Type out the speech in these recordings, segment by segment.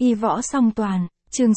Y võ song toàn, chương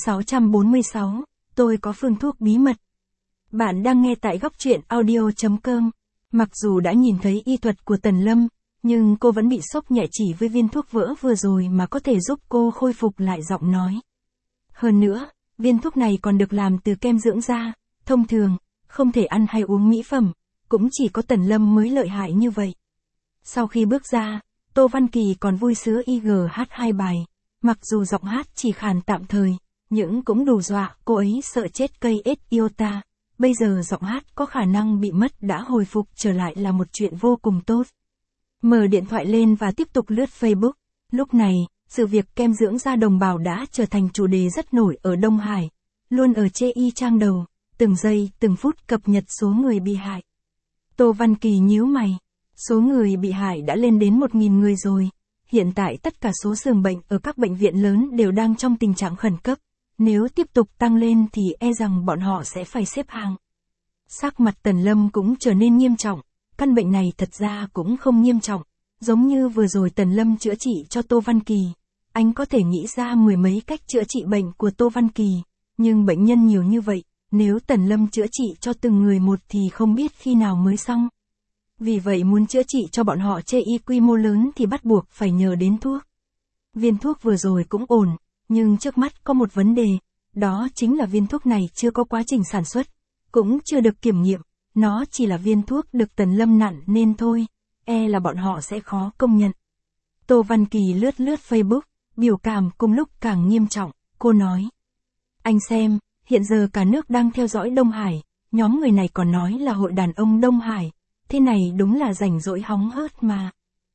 646, tôi có phương thuốc bí mật. Bạn đang nghe tại góc truyện audio.com. Mặc dù đã nhìn thấy y thuật của Tần Lâm, nhưng cô vẫn bị sốc nhẹ chỉ với viên thuốc vỡ vừa rồi mà có thể giúp cô khôi phục lại giọng nói. Hơn nữa, viên thuốc này còn được làm từ kem dưỡng da, thông thường, không thể ăn hay uống mỹ phẩm, cũng chỉ có Tần Lâm mới lợi hại như vậy. Sau khi bước ra, Tô Văn Kỳ còn vui sướng hát 2 bài. Mặc dù giọng hát chỉ khàn tạm thời, nhưng cũng đủ dọa cô ấy sợ chết cây ết iota. Bây giờ giọng hát có khả năng bị mất đã hồi phục trở lại là một chuyện vô cùng tốt. Mở điện thoại lên và tiếp tục lướt Facebook. Lúc này, sự việc kem dưỡng da đồng bào đã trở thành chủ đề rất nổi ở Đông Hải. Luôn ở chê y trang đầu, từng giây, từng phút cập nhật số người bị hại. Tô Văn Kỳ nhíu mày. Số người bị hại đã lên đến 1.000 người rồi. Hiện tại tất cả số giường bệnh ở các bệnh viện lớn đều đang trong tình trạng khẩn cấp. Nếu tiếp tục tăng lên thì e rằng bọn họ sẽ phải xếp hàng. Sắc mặt Tần Lâm cũng trở nên nghiêm trọng. Căn bệnh này thật ra cũng không nghiêm trọng. Giống như vừa rồi Tần Lâm chữa trị cho Tô Văn Kỳ. Anh có thể nghĩ ra 10 mấy cách chữa trị bệnh của Tô Văn Kỳ. Nhưng bệnh nhân nhiều như vậy, nếu Tần Lâm chữa trị cho từng người một thì không biết khi nào mới xong. Vì vậy muốn chữa trị cho bọn họ chê y quy mô lớn thì bắt buộc phải nhờ đến thuốc. Viên thuốc vừa rồi cũng ổn, nhưng trước mắt có một vấn đề, đó chính là viên thuốc này chưa có quá trình sản xuất, cũng chưa được kiểm nghiệm, nó chỉ là viên thuốc được Tần Lâm nặn nên thôi, e là bọn họ sẽ khó công nhận. Tô Văn Kỳ lướt Facebook, biểu cảm cùng lúc càng nghiêm trọng, cô nói. Anh xem, hiện giờ cả nước đang theo dõi Đông Hải, nhóm người này còn nói là hội đàn ông Đông Hải. Thế này đúng là rảnh rỗi hóng hớt mà.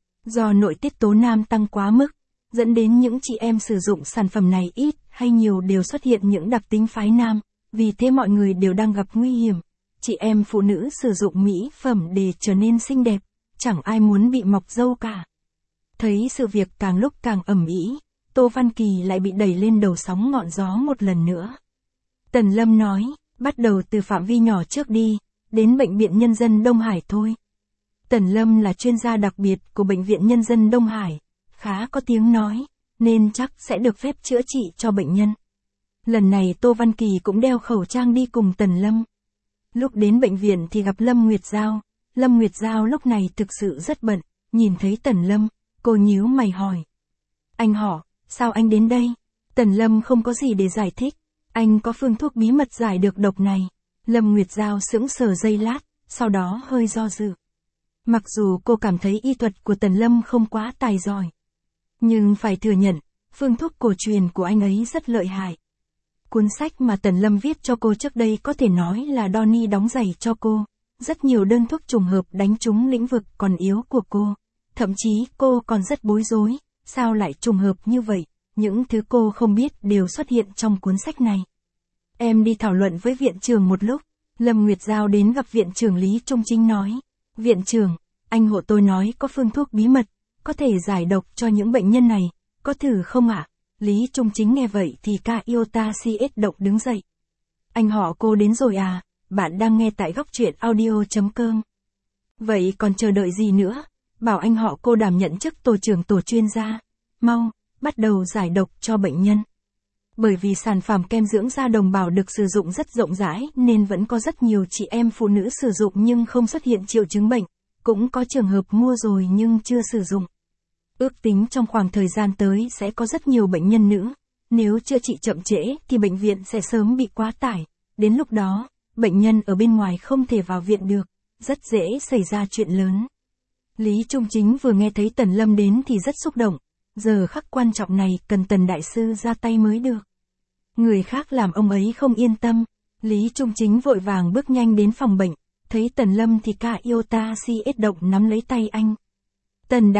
Do nội tiết tố nam tăng quá mức, dẫn đến những chị em sử dụng sản phẩm này ít hay nhiều đều xuất hiện những đặc tính phái nam, vì thế mọi người đều đang gặp nguy hiểm. Chị em phụ nữ sử dụng mỹ phẩm để trở nên xinh đẹp, chẳng ai muốn bị mọc râu cả. Thấy sự việc càng lúc càng ầm ĩ, Tô Văn Kỳ lại bị đẩy lên đầu sóng ngọn gió một lần nữa. Tần Lâm nói, bắt đầu từ phạm vi nhỏ trước đi. Đến Bệnh viện Nhân dân Đông Hải thôi. Tần Lâm là chuyên gia đặc biệt của Bệnh viện Nhân dân Đông Hải, khá có tiếng nói, nên chắc sẽ được phép chữa trị cho bệnh nhân. Lần này Tô Văn Kỳ cũng đeo khẩu trang đi cùng Tần Lâm. Lúc đến bệnh viện thì gặp Lâm Nguyệt Giao. Lâm Nguyệt Giao lúc này thực sự rất bận, nhìn thấy Tần Lâm, cô nhíu mày hỏi. Anh họ, sao anh đến đây? Tần Lâm không có gì để giải thích, anh có phương thuốc bí mật giải được độc này. Lâm Nguyệt Giao sững sờ giây lát, sau đó hơi do dự. Mặc dù cô cảm thấy y thuật của Tần Lâm không quá tài giỏi, nhưng phải thừa nhận, phương thuốc cổ truyền của anh ấy rất lợi hại. Cuốn sách mà Tần Lâm viết cho cô trước đây có thể nói là Donnie đóng giày cho cô. Rất nhiều đơn thuốc trùng hợp đánh trúng lĩnh vực còn yếu của cô. Thậm chí cô còn rất bối rối, sao lại trùng hợp như vậy, những thứ cô không biết đều xuất hiện trong cuốn sách này. Em đi thảo luận với viện trưởng một lúc, Lâm Nguyệt Giao đến gặp viện trưởng Lý Trung Chính nói. Viện trưởng, anh hộ tôi nói có phương thuốc bí mật, có thể giải độc cho những bệnh nhân này, có thử không ạ? Lý Trung Chính nghe vậy thì ca iota CS động đứng dậy. Anh họ cô đến rồi à, bạn đang nghe tại góc truyện audio.com. Vậy còn chờ đợi gì nữa, bảo anh họ cô đảm nhận chức tổ trưởng tổ chuyên gia, mau, bắt đầu giải độc cho bệnh nhân. Bởi vì sản phẩm kem dưỡng da đồng bào được sử dụng rất rộng rãi nên vẫn có rất nhiều chị em phụ nữ sử dụng nhưng không xuất hiện triệu chứng bệnh, cũng có trường hợp mua rồi nhưng chưa sử dụng. Ước tính trong khoảng thời gian tới sẽ có rất nhiều bệnh nhân nữ, nếu chữa trị chậm trễ thì bệnh viện sẽ sớm bị quá tải, đến lúc đó, bệnh nhân ở bên ngoài không thể vào viện được, rất dễ xảy ra chuyện lớn. Lý Trung Chính vừa nghe thấy Tần Lâm đến thì rất xúc động, giờ khắc quan trọng này cần Tần Đại Sư ra tay mới được. Người khác làm ông ấy không yên tâm, Lý Trung Chính vội vàng bước nhanh đến phòng bệnh, thấy Tần Lâm thì ca iota CS động nắm lấy tay anh. Tần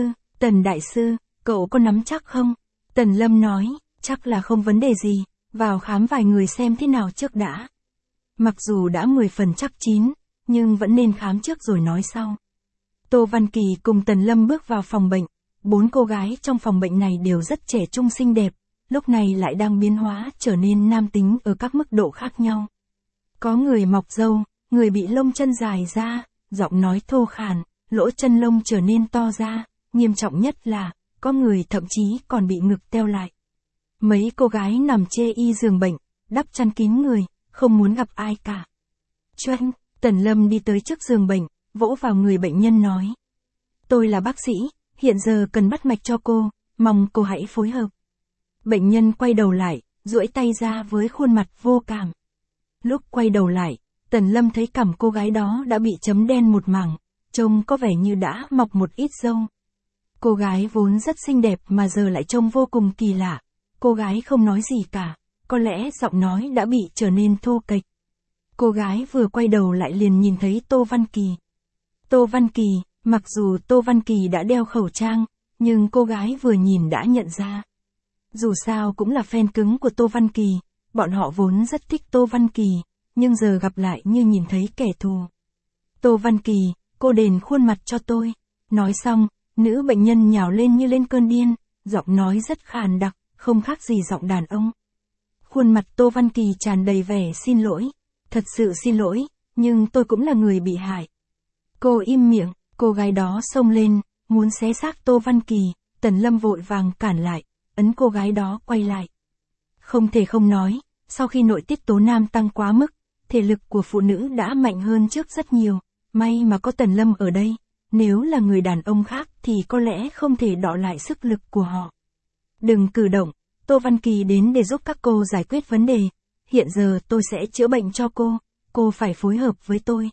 Đại Sư, cậu có nắm chắc không? Tần Lâm nói, chắc là không vấn đề gì, vào khám vài người xem thế nào trước đã. Mặc dù đã 10 phần chắc chín, nhưng vẫn nên khám trước rồi nói sau. Tô Văn Kỳ cùng Tần Lâm bước vào phòng bệnh, 4 cô gái trong phòng bệnh này đều rất trẻ trung xinh đẹp. Lúc này lại đang biến hóa trở nên nam tính ở các mức độ khác nhau. Có người mọc râu, người bị lông chân dài ra, giọng nói thô khàn, lỗ chân lông trở nên to ra, nghiêm trọng nhất là, có người thậm chí còn bị ngực teo lại. Mấy cô gái nằm chê y giường bệnh, đắp chăn kín người, không muốn gặp ai cả. Choanh, Tần Lâm đi tới trước giường bệnh, vỗ vào người bệnh nhân nói. Tôi là bác sĩ, hiện giờ cần bắt mạch cho cô, mong cô hãy phối hợp. Bệnh nhân quay đầu lại, duỗi tay ra với khuôn mặt vô cảm. Lúc quay đầu lại, Tần Lâm thấy cằm cô gái đó đã bị chấm đen một mảng, trông có vẻ như đã mọc một ít râu. Cô gái vốn rất xinh đẹp mà giờ lại trông vô cùng kỳ lạ. Cô gái không nói gì cả, có lẽ giọng nói đã bị trở nên thô kệch. Cô gái vừa quay đầu lại liền nhìn thấy Tô Văn Kỳ. Tô Văn Kỳ, mặc dù Tô Văn Kỳ đã đeo khẩu trang, nhưng cô gái vừa nhìn đã nhận ra. Dù sao cũng là fan cứng của Tô Văn Kỳ, bọn họ vốn rất thích Tô Văn Kỳ, nhưng giờ gặp lại như nhìn thấy kẻ thù. Tô Văn Kỳ, cô đền khuôn mặt cho tôi. Nói xong, nữ bệnh nhân nhào lên như lên cơn điên, giọng nói rất khàn đặc, không khác gì giọng đàn ông. Khuôn mặt Tô Văn Kỳ tràn đầy vẻ xin lỗi. Thật sự xin lỗi, nhưng tôi cũng là người bị hại. Cô im miệng, cô gái đó xông lên, muốn xé xác Tô Văn Kỳ, Tần Lâm vội vàng cản lại, ấn cô gái đó quay lại. Không thể không nói, sau khi nội tiết tố nam tăng quá mức, thể lực của phụ nữ đã mạnh hơn trước rất nhiều, may mà có Tần Lâm ở đây, nếu là người đàn ông khác thì có lẽ không thể đọ lại sức lực của họ. Đừng cử động, Tô Văn Kỳ đến để giúp các cô giải quyết vấn đề. Hiện giờ tôi sẽ chữa bệnh cho cô phải phối hợp với tôi.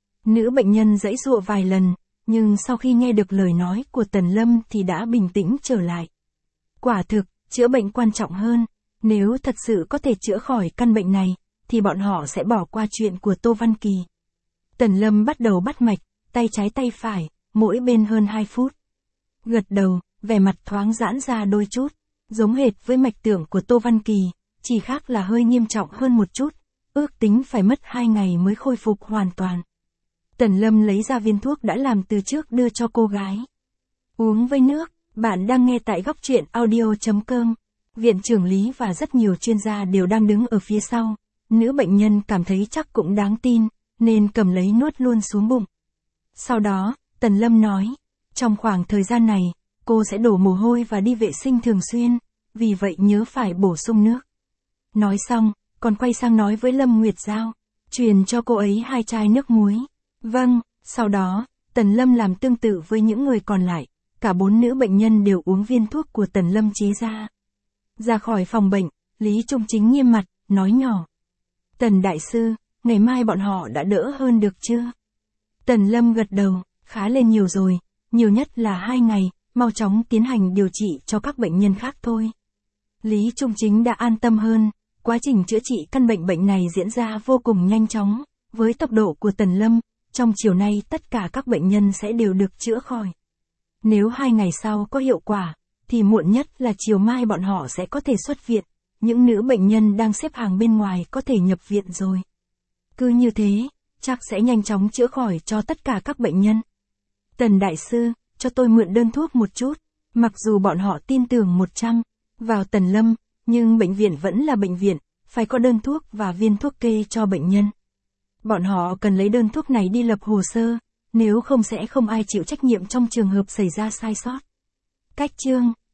Nữ bệnh nhân giãy giụa vài lần, nhưng sau khi nghe được lời nói của Tần Lâm thì đã bình tĩnh trở lại. Quả thực, chữa bệnh quan trọng hơn, nếu thật sự có thể chữa khỏi căn bệnh này, thì bọn họ sẽ bỏ qua chuyện của Tô Văn Kỳ. Tần Lâm bắt đầu bắt mạch, tay trái tay phải, mỗi bên hơn 2 phút. Gật đầu, vẻ mặt thoáng giãn ra đôi chút, giống hệt với mạch tưởng của Tô Văn Kỳ. Chỉ khác là hơi nghiêm trọng hơn một chút, ước tính phải mất 2 ngày mới khôi phục hoàn toàn. Tần Lâm lấy ra viên thuốc đã làm từ trước đưa cho cô gái. Uống với nước, bạn đang nghe tại Góc Truyện Audio.com. Viện trưởng Lý và rất nhiều chuyên gia đều đang đứng ở phía sau. Nữ bệnh nhân cảm thấy chắc cũng đáng tin, nên cầm lấy nuốt luôn xuống bụng. Sau đó, Tần Lâm nói, trong khoảng thời gian này, cô sẽ đổ mồ hôi và đi vệ sinh thường xuyên, vì vậy nhớ phải bổ sung nước. Nói xong, còn quay sang nói với Lâm Nguyệt Giao, truyền cho cô ấy 2 chai nước muối. Vâng, sau đó, Tần Lâm làm tương tự với những người còn lại, cả 4 nữ bệnh nhân đều uống viên thuốc của Tần Lâm chế ra. Ra khỏi phòng bệnh, Lý Trung Chính nghiêm mặt, nói nhỏ. Tần Đại Sư, ngày mai bọn họ đã đỡ hơn được chưa? Tần Lâm gật đầu, khá lên nhiều rồi, nhiều nhất là 2 ngày, mau chóng tiến hành điều trị cho các bệnh nhân khác thôi. Lý Trung Chính đã an tâm hơn. Quá trình chữa trị căn bệnh này diễn ra vô cùng nhanh chóng, với tốc độ của Tần Lâm, trong chiều nay tất cả các bệnh nhân sẽ đều được chữa khỏi. Nếu 2 ngày sau có hiệu quả, thì muộn nhất là chiều mai bọn họ sẽ có thể xuất viện, những nữ bệnh nhân đang xếp hàng bên ngoài có thể nhập viện rồi. Cứ như thế, chắc sẽ nhanh chóng chữa khỏi cho tất cả các bệnh nhân. Tần Đại Sư, cho tôi mượn đơn thuốc một chút, mặc dù bọn họ tin tưởng 100 vào Tần Lâm, nhưng bệnh viện vẫn là bệnh viện, phải có đơn thuốc và viên thuốc kê cho bệnh nhân. Bọn họ cần lấy đơn thuốc này đi lập hồ sơ, nếu không sẽ không ai chịu trách nhiệm trong trường hợp xảy ra sai sót. Cách chương